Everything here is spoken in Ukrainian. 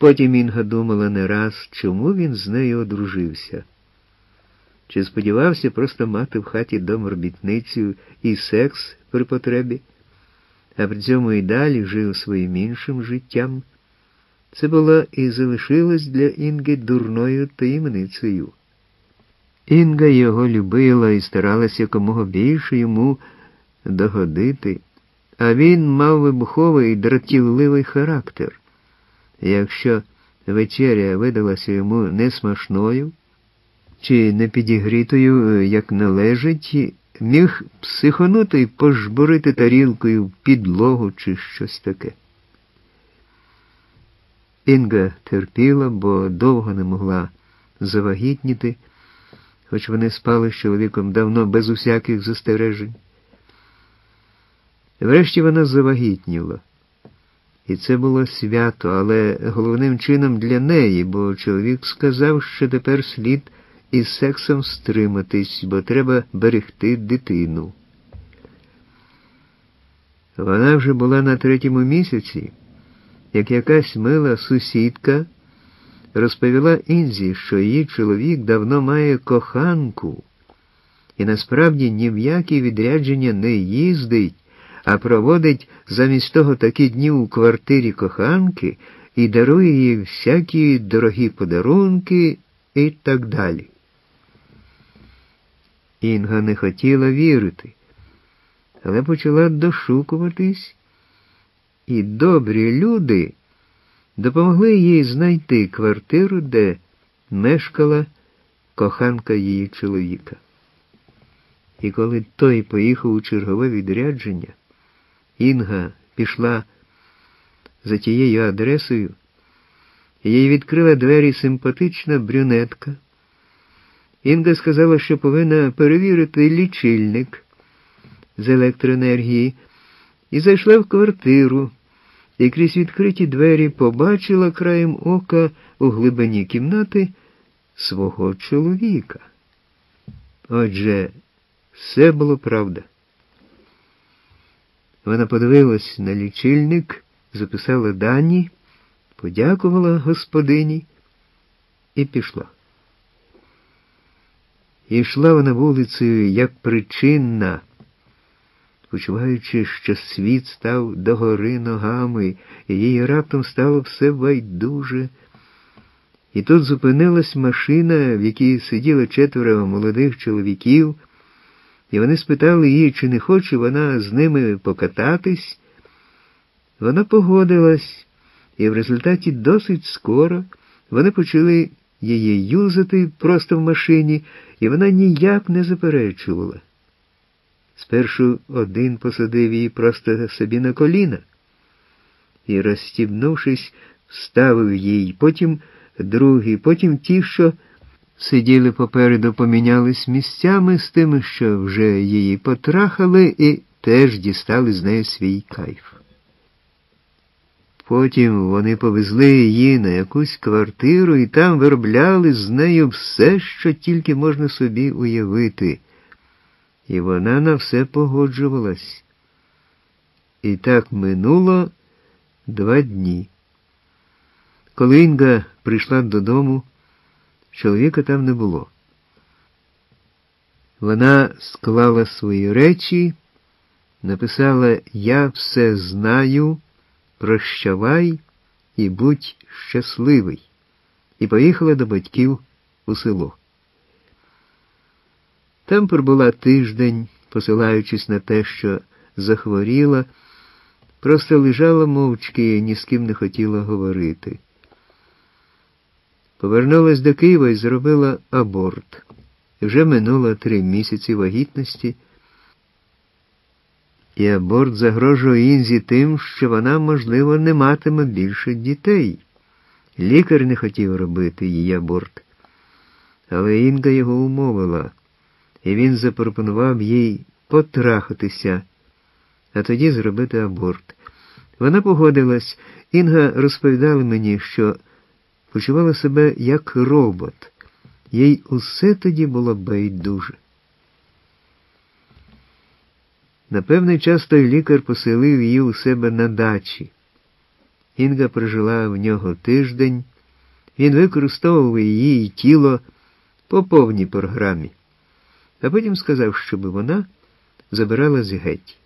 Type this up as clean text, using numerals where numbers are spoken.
Потім Інга думала не раз, чому він з нею одружився. Чи сподівався просто мати в хаті домробітницю і секс при потребі, а при цьому і далі жив своїм іншим життям? Це було і залишилось для Інги дурною таємницею. Інга його любила і старалася якомога більше йому догодити, а він мав вибуховий дратівливий характер. Якщо вечеря видалася йому несмачною чи непідігрітою, як належить, міг психонути і пожбурити тарілкою в підлогу чи щось таке. Інга терпіла, бо довго не могла завагітніти, хоч вони спали з чоловіком давно без усяких застережень. Врешті вона завагітніла. І це було свято, але головним чином для неї, бо чоловік сказав, що тепер слід із сексом стриматись, бо треба берегти дитину. Вона вже була на 3-му місяці, як якась мила сусідка розповіла Інзі, що її чоловік давно має коханку і насправді ні в які відрядження не їздить, а проводить замість того такі дні у квартирі коханки і дарує їй всякі дорогі подарунки і так далі. Інга не хотіла вірити, але почала дошукуватись, і добрі люди допомогли їй знайти квартиру, де мешкала коханка її чоловіка. І коли той поїхав у чергове відрядження, Інга пішла за тією адресою, і їй відкрила двері симпатична брюнетка. Інга сказала, що повинна перевірити лічильник з електроенергії, і зайшла в квартиру, і крізь відкриті двері побачила краєм ока у глибині кімнати свого чоловіка. Отже, все було правда. Вона подивилась на лічильник, записала дані, подякувала господині і пішла. І йшла вона вулицею, як причинна, почуваючи, що світ став догори ногами, і їй раптом стало все байдуже. І тут зупинилась машина, в якій сиділо 4 молодих чоловіків, і вони спитали її, чи не хоче вона з ними покататись. Вона погодилась, і в результаті досить скоро вони почали її юзати просто в машині, і вона ніяк не заперечувала. Спершу один посадив її просто собі на коліна і, розстібнувшись, вставив їй, потім другий, потім ті, що сиділи попереду, помінялись місцями з тими, що вже її потрахали, і теж дістали з неї свій кайф. Потім вони повезли її на якусь квартиру і там виробляли з нею все, що тільки можна собі уявити. І вона на все погоджувалась. І так минуло 2 дні. Коли Інга прийшла додому, чоловіка там не було. Вона склала свої речі, написала «Я все знаю, прощавай і будь щасливий» і поїхала до батьків у село. Там пробула тиждень, посилаючись на те, що захворіла, просто лежала мовчки і ні з ким не хотіла говорити. Повернулась до Києва і зробила аборт. Вже минуло 3 місяці вагітності, і аборт загрожує Інзі тим, що вона, можливо, не матиме більше дітей. Лікар не хотів робити їй аборт, але Інга його умовила, і він запропонував їй потрахатися, а тоді зробити аборт. Вона погодилась. Інга розповідала мені, що почувала себе як робот. Їй усе тоді було байдуже. На певний час той лікар поселив її у себе на дачі. Інга прожила в нього тиждень, він використовував її тіло по повній програмі, а потім сказав, щоб вона забиралась геть.